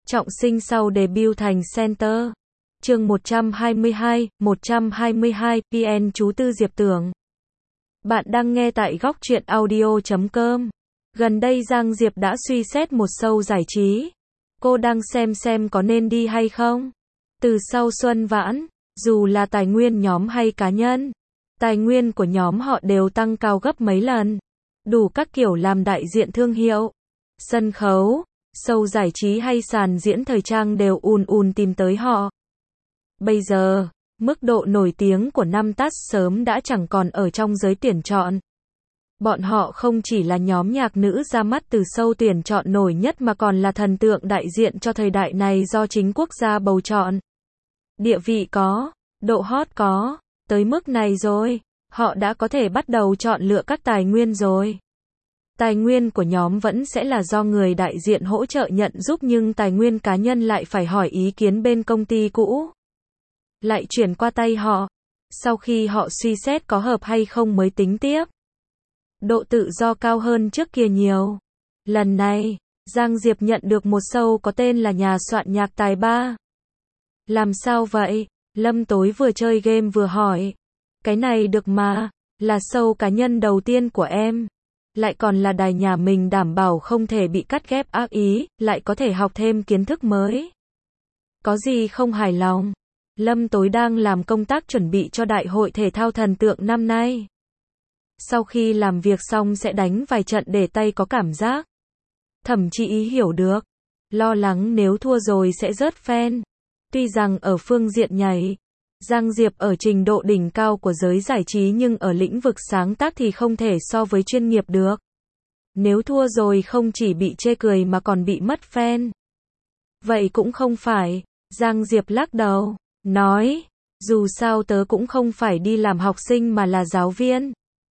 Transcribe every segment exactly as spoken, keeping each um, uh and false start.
trọng sinh sau debut thành center. Chương một trăm hai mươi hai, một trăm hai mươi hai, pê en chú Tư Diệp Tưởng. Bạn đang nghe tại góc truyện audio chấm com. Gần đây Giang Diệp đã suy xét một show giải trí. Cô đang xem xem có nên đi hay không. Từ sau Xuân Vãn, dù là tài nguyên nhóm hay cá nhân, tài nguyên của nhóm họ đều tăng cao gấp mấy lần. Đủ các kiểu làm đại diện thương hiệu, sân khấu, show giải trí hay sàn diễn thời trang đều ùn ùn tìm tới họ. Bây giờ, mức độ nổi tiếng của năm Tát sớm đã chẳng còn ở trong giới tuyển chọn. Bọn họ không chỉ là nhóm nhạc nữ ra mắt từ show tuyển chọn nổi nhất mà còn là thần tượng đại diện cho thời đại này do chính quốc gia bầu chọn. Địa vị có, độ hot có, tới mức này rồi, họ đã có thể bắt đầu chọn lựa các tài nguyên rồi. Tài nguyên của nhóm vẫn sẽ là do người đại diện hỗ trợ nhận giúp, nhưng tài nguyên cá nhân lại phải hỏi ý kiến bên công ty cũ, lại chuyển qua tay họ. Sau khi họ suy xét có hợp hay không mới tính tiếp. Độ tự do cao hơn trước kia nhiều. Lần này, Giang Diệp nhận được một show có tên là Nhà soạn nhạc tài ba. Làm sao vậy? Lâm Tối vừa chơi game vừa hỏi. Cái này được mà, là show cá nhân đầu tiên của em. Lại còn là đài nhà mình, đảm bảo không thể bị cắt ghép ác ý, lại có thể học thêm kiến thức mới. Có gì không hài lòng? Lâm Tối đang làm công tác chuẩn bị cho đại hội thể thao thần tượng năm nay. Sau khi làm việc xong sẽ đánh vài trận để tay có cảm giác. Thậm chí ý hiểu được. Lo lắng nếu thua rồi sẽ rớt fan. Tuy rằng ở phương diện nhảy, Giang Diệp ở trình độ đỉnh cao của giới giải trí, nhưng ở lĩnh vực sáng tác thì không thể so với chuyên nghiệp được. Nếu thua rồi không chỉ bị chê cười mà còn bị mất fan. Vậy cũng không phải. Giang Diệp lắc đầu, nói, dù sao tớ cũng không phải đi làm học sinh mà là giáo viên.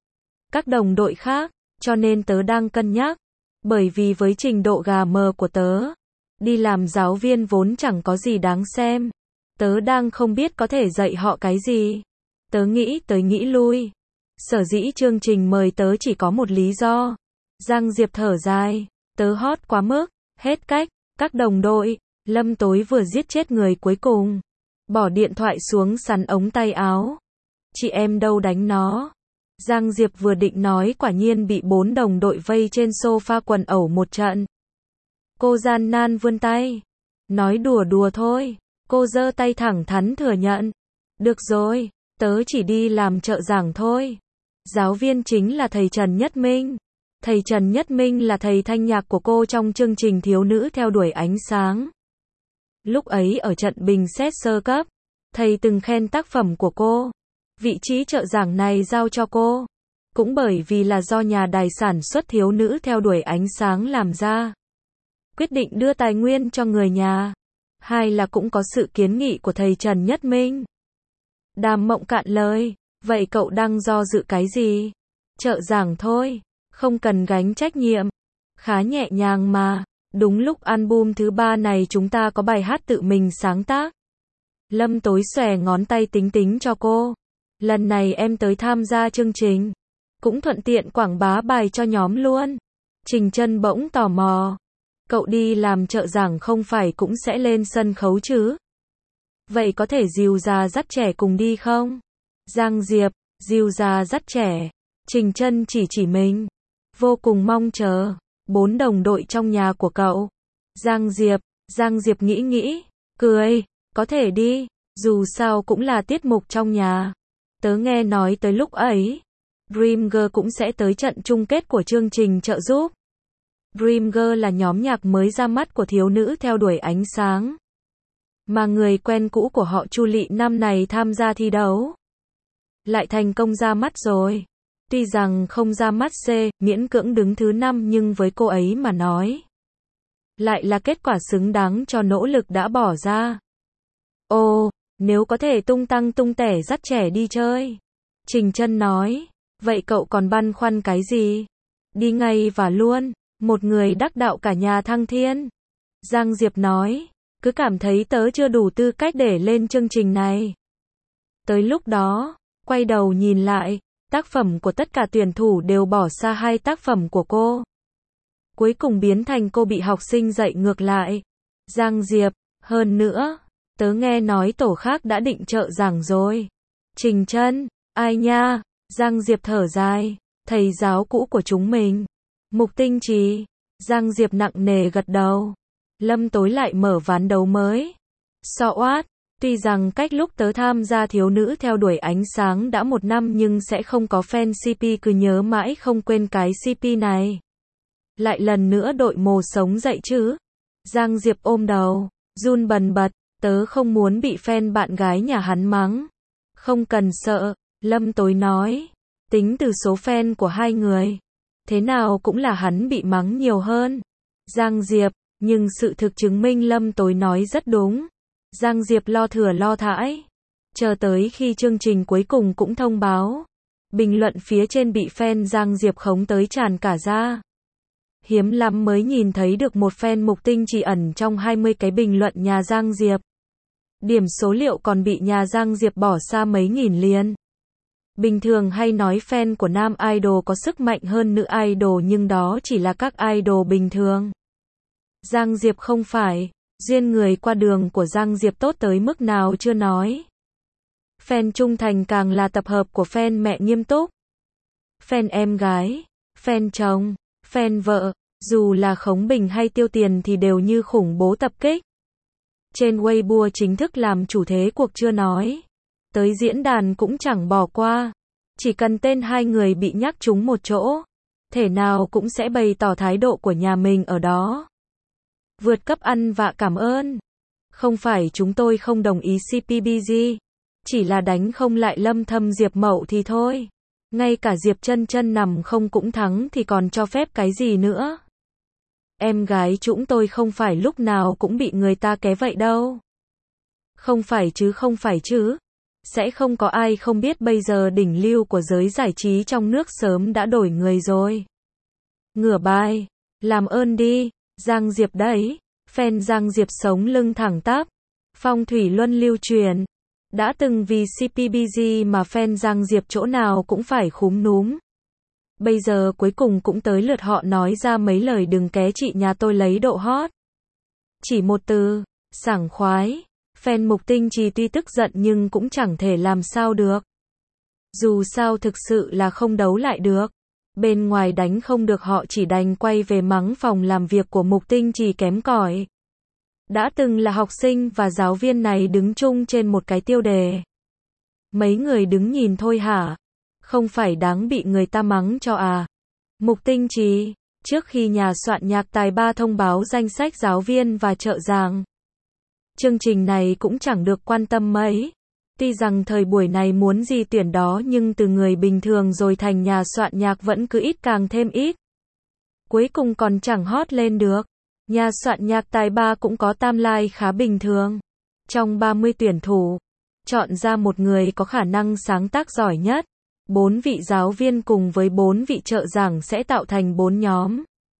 Các đồng đội khác, cho nên tớ đang cân nhắc. Bởi vì với trình độ gà mờ của tớ, đi làm giáo viên vốn chẳng có gì đáng xem. Tớ đang không biết có thể dạy họ cái gì. Tớ nghĩ tới nghĩ lui. Sở dĩ chương trình mời tớ chỉ có một lý do. Giang Diệp thở dài, tớ hot quá mức, hết cách. Các đồng đội, Lâm Tối vừa giết chết người cuối cùng. Bỏ điện thoại xuống sắn ống tay áo. Chị em đâu đánh nó. Giang Diệp vừa định nói, quả nhiên bị bốn đồng đội vây trên sofa quần ẩu một trận. Cô gian nan vươn tay. Nói đùa đùa thôi. Cô giơ tay thẳng thắn thừa nhận. Được rồi, tớ chỉ đi làm trợ giảng thôi. Giáo viên chính là thầy Trần Nhất Minh. Thầy Trần Nhất Minh là thầy thanh nhạc của cô trong chương trình Thiếu nữ theo đuổi ánh sáng. Lúc ấy ở trận bình xét sơ cấp, thầy từng khen tác phẩm của cô. Vị trí trợ giảng này giao cho cô. Cũng bởi vì là do nhà đài sản xuất Thiếu nữ theo đuổi ánh sáng làm ra. Quyết định đưa tài nguyên cho người nhà. Hai là cũng có sự kiến nghị của thầy Trần Nhất Minh. Đàm Mộng cạn lời, vậy cậu đang do dự cái gì? Trợ giảng thôi, không cần gánh trách nhiệm. Khá nhẹ nhàng mà. Đúng lúc album thứ ba này chúng ta có bài hát tự mình sáng tác. Lâm Tối xòe ngón tay tính tính cho cô. Lần này em tới tham gia chương trình, cũng thuận tiện quảng bá bài cho nhóm luôn. Trình Chân bỗng tò mò. Cậu đi làm trợ giảng không phải cũng sẽ lên sân khấu chứ? Vậy có thể dìu già dắt trẻ cùng đi không? Giang Diệp, dìu già dắt trẻ. Trình Chân chỉ chỉ mình. Vô cùng mong chờ. Bốn đồng đội trong nhà của cậu. Giang Diệp, Giang Diệp nghĩ nghĩ, cười, có thể đi, dù sao cũng là tiết mục trong nhà. Tớ nghe nói tới lúc ấy, Dream Girl cũng sẽ tới trận chung kết của chương trình trợ giúp. Dream Girl là nhóm nhạc mới ra mắt của Thiếu nữ theo đuổi ánh sáng. Mà người quen cũ của họ Chu Lị năm này tham gia thi đấu. Lại thành công ra mắt rồi. Tuy rằng không ra mắt C, miễn cưỡng đứng thứ năm, nhưng với cô ấy mà nói, lại là kết quả xứng đáng cho nỗ lực đã bỏ ra. Ồ, nếu có thể tung tăng tung tẻ dắt trẻ đi chơi. Trình Chân nói, vậy cậu còn băn khoăn cái gì? Đi ngay và luôn, một người đắc đạo cả nhà thăng thiên. Giang Diệp nói, cứ cảm thấy tớ chưa đủ tư cách để lên chương trình này. Tới lúc đó, quay đầu nhìn lại, tác phẩm của tất cả tuyển thủ đều bỏ xa hai tác phẩm của cô. Cuối cùng biến thành cô bị học sinh dạy ngược lại. Giang Diệp, hơn nữa, tớ nghe nói tổ khác đã định trợ giảng rồi. Trình Chân, ai nha? Giang Diệp thở dài, thầy giáo cũ của chúng mình. Mục Tinh Trì, Giang Diệp nặng nề gật đầu. Lâm Tối lại mở ván đấu mới. So oát, tuy rằng cách lúc tớ tham gia thiếu nữ theo đuổi ánh sáng đã một năm nhưng sẽ không có fan xê pê cứ nhớ mãi không quên cái xê pê này. Lại lần nữa đội mồ sống dậy chứ. Giang Diệp ôm đầu, run bần bật, tớ không muốn bị fan bạn gái nhà hắn mắng. Không cần sợ, Lâm Tối nói, tính từ số fan của hai người, thế nào cũng là hắn bị mắng nhiều hơn. Giang Diệp, nhưng sự thực chứng minh Lâm Tối nói rất đúng. Giang Diệp lo thừa lo thãi. Chờ tới khi chương trình cuối cùng cũng thông báo. Bình luận phía trên bị fan Giang Diệp khống tới tràn cả ra. Hiếm lắm mới nhìn thấy được một fan Mục Tinh Trì ẩn trong hai mươi cái bình luận nhà Giang Diệp. Điểm số liệu còn bị nhà Giang Diệp bỏ xa mấy nghìn liền. Bình thường hay nói fan của nam idol có sức mạnh hơn nữ idol nhưng đó chỉ là các idol bình thường. Giang Diệp không phải, duyên người qua đường của Giang Diệp tốt tới mức nào chưa nói. Fan trung thành càng là tập hợp của fan mẹ nghiêm túc. Fan em gái, fan chồng, fan vợ, dù là khống bình hay tiêu tiền thì đều như khủng bố tập kích. Trên Weibo chính thức làm chủ thế cuộc chưa nói. Tới diễn đàn cũng chẳng bỏ qua. Chỉ cần tên hai người bị nhắc trúng một chỗ, thể nào cũng sẽ bày tỏ thái độ của nhà mình ở đó. Vượt cấp ăn vạ cảm ơn. Không phải chúng tôi không đồng ý xê pê bê giê, chỉ là đánh không lại Lâm Thâm Diệp Mậu thì thôi. Ngay cả Diệp Chân Chân nằm không cũng thắng thì còn cho phép cái gì nữa. Em gái chúng tôi không phải lúc nào cũng bị người ta ké vậy đâu. Không phải chứ không phải chứ. Sẽ không có ai không biết bây giờ đỉnh lưu của giới giải trí trong nước sớm đã đổi người rồi. Ngửa bài, làm ơn đi, Giang Diệp đấy. Fan Giang Diệp sống lưng thẳng tắp. Phong thủy luân lưu truyền. Đã từng vì xê pê bê giê mà fan Giang Diệp chỗ nào cũng phải khúm núm. Bây giờ cuối cùng cũng tới lượt họ nói ra mấy lời đừng ké chị nhà tôi lấy độ hot. Chỉ một từ, sảng khoái. Fan Mục Tinh Trì tuy tức giận nhưng cũng chẳng thể làm sao được. Dù sao thực sự là không đấu lại được. Bên ngoài đánh không được họ chỉ đành quay về mắng phòng làm việc của Mục Tinh Trì kém cỏi. Đã từng là học sinh và giáo viên này đứng chung trên một cái tiêu đề. Mấy người đứng nhìn thôi hả? Không phải đáng bị người ta mắng cho à? Mục Tinh Trì, trước khi nhà soạn nhạc Tài Ba thông báo danh sách giáo viên và trợ giảng, chương trình này cũng chẳng được quan tâm mấy. Tuy rằng thời buổi này muốn gì tuyển đó nhưng từ người bình thường rồi thành nhà soạn nhạc vẫn cứ ít càng thêm ít. Cuối cùng còn chẳng hot lên được. Nhà soạn nhạc Tài Ba cũng có timeline khá bình thường. Trong ba mươi tuyển thủ, chọn ra một người có khả năng sáng tác giỏi nhất. Bốn vị giáo viên cùng với bốn vị trợ giảng sẽ tạo thành bốn nhóm.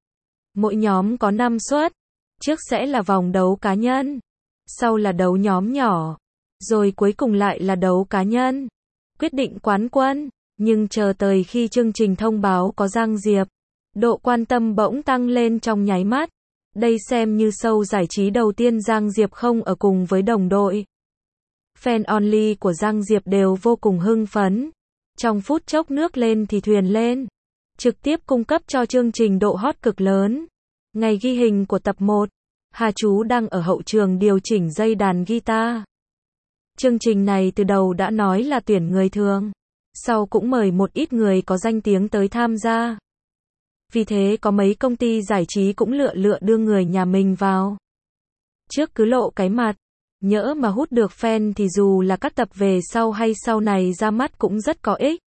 Mỗi nhóm có năm suất. Trước sẽ là vòng đấu cá nhân. Sau là đấu nhóm nhỏ. Rồi cuối cùng lại là đấu cá nhân. Quyết định quán quân. Nhưng chờ tới khi chương trình thông báo có Giang Diệp, độ quan tâm bỗng tăng lên trong nháy mắt. Đây xem như show giải trí đầu tiên Giang Diệp không ở cùng với đồng đội. Fan only của Giang Diệp đều vô cùng hưng phấn. Trong phút chốc nước lên thì thuyền lên. Trực tiếp cung cấp cho chương trình độ hot cực lớn. Ngày ghi hình của tập một, Hà Chú đang ở hậu trường điều chỉnh dây đàn guitar. Chương trình này từ đầu đã nói là tuyển người thường. Sau cũng mời một ít người có danh tiếng tới tham gia. Vì thế có mấy công ty giải trí cũng lựa lựa đưa người nhà mình vào. Trước cứ lộ cái mặt. Nhỡ mà hút được fan thì dù là các tập về sau hay sau này ra mắt cũng rất có ích.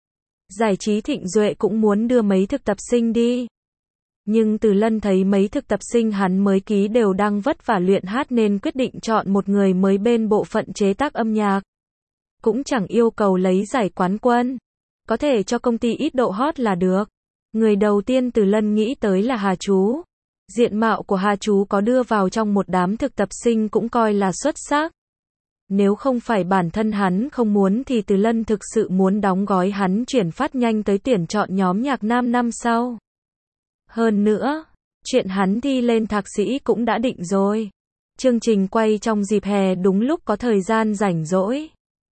Giải trí Thịnh Duệ cũng muốn đưa mấy thực tập sinh đi. Nhưng Từ Lân thấy mấy thực tập sinh hắn mới ký đều đang vất vả luyện hát nên quyết định chọn một người mới bên bộ phận chế tác âm nhạc. Cũng chẳng yêu cầu lấy giải quán quân. Có thể cho công ty ít độ hot là được. Người đầu tiên Từ Lân nghĩ tới là Hà Chú. Diện mạo của Hà Chú có đưa vào trong một đám thực tập sinh cũng coi là xuất sắc. Nếu không phải bản thân hắn không muốn thì Từ Lân thực sự muốn đóng gói hắn chuyển phát nhanh tới tuyển chọn nhóm nhạc nam năm sau. Hơn nữa, chuyện hắn thi lên thạc sĩ cũng đã định rồi. Chương trình quay trong dịp hè đúng lúc có thời gian rảnh rỗi.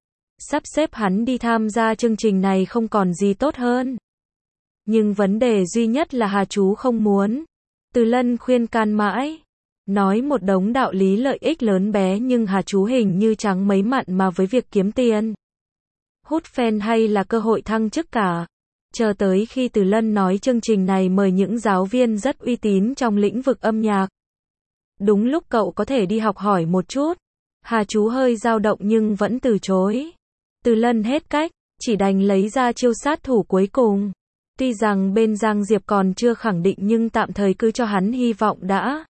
Sắp xếp hắn đi tham gia chương trình này không còn gì tốt hơn. Nhưng vấn đề duy nhất là Hà Chú không muốn. Từ Lân khuyên can mãi. Nói một đống đạo lý lợi ích lớn bé nhưng Hà Chú hình như chẳng mấy mặn mà với việc kiếm tiền. Hút fan hay là cơ hội thăng chức cả. Chờ tới khi Từ Lân nói chương trình này mời những giáo viên rất uy tín trong lĩnh vực âm nhạc. Đúng lúc cậu có thể đi học hỏi một chút. Hà Chú hơi dao động nhưng vẫn từ chối. Từ Lân hết cách, chỉ đành lấy ra chiêu sát thủ cuối cùng. Tuy rằng bên Giang Diệp còn chưa khẳng định nhưng tạm thời cứ cho hắn hy vọng đã.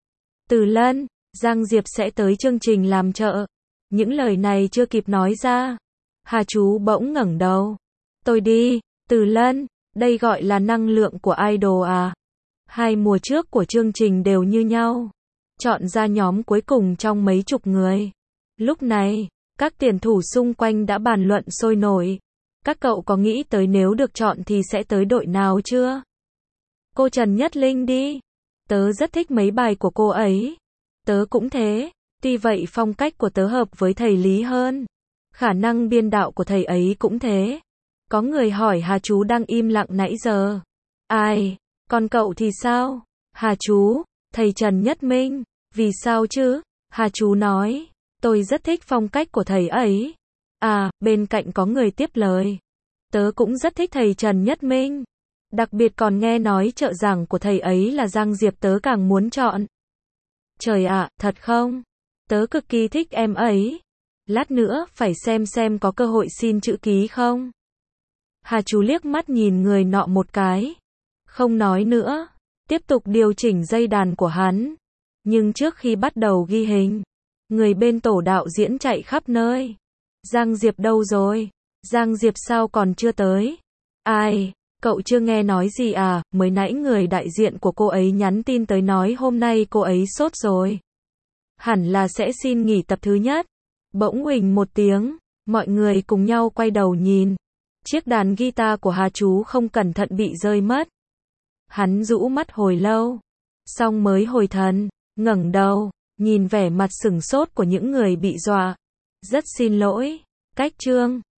Từ Lân, Giang Diệp sẽ tới chương trình làm trợ. Những lời này chưa kịp nói ra. Hà Chú bỗng ngẩng đầu. Tôi đi, Từ Lân, đây gọi là năng lượng của idol à. Hai mùa trước của chương trình đều như nhau. Chọn ra nhóm cuối cùng trong mấy chục người. Lúc này, các tuyển thủ xung quanh đã bàn luận sôi nổi. Các cậu có nghĩ tới nếu được chọn thì sẽ tới đội nào chưa? Cô Trần Nhất Linh đi. Tớ rất thích mấy bài của cô ấy. Tớ cũng thế. Tuy vậy phong cách của tớ hợp với thầy Lý hơn. Khả năng biên đạo của thầy ấy cũng thế. Có người hỏi Hà Chú đang im lặng nãy giờ. Ai? Còn cậu thì sao? Hà Chú, thầy Trần Nhất Minh. Vì sao chứ? Hà Chú nói. Tôi rất thích phong cách của thầy ấy. À, bên cạnh có người tiếp lời. Tớ cũng rất thích thầy Trần Nhất Minh. Đặc biệt còn nghe nói trợ giảng của thầy ấy là Giang Diệp tớ càng muốn chọn. Trời ạ, à, thật không? Tớ cực kỳ thích em ấy. Lát nữa phải xem xem có cơ hội xin chữ ký không? Hà Chú liếc mắt nhìn người nọ một cái. Không nói nữa. Tiếp tục điều chỉnh dây đàn của hắn. Nhưng trước khi bắt đầu ghi hình, người bên tổ đạo diễn chạy khắp nơi. Giang Diệp đâu rồi? Giang Diệp sao còn chưa tới? Ai? Cậu chưa nghe nói gì à? Mới nãy người đại diện của cô ấy nhắn tin tới nói hôm nay cô ấy sốt rồi. Hẳn là sẽ xin nghỉ tập thứ nhất. Bỗng huỳnh một tiếng, mọi người cùng nhau quay đầu nhìn. Chiếc đàn guitar của Hà Chú không cẩn thận bị rơi mất. Hắn rũ mắt hồi lâu, xong mới hồi thần, ngẩng đầu, nhìn vẻ mặt sửng sốt của những người bị dọa. Rất xin lỗi, cách chương.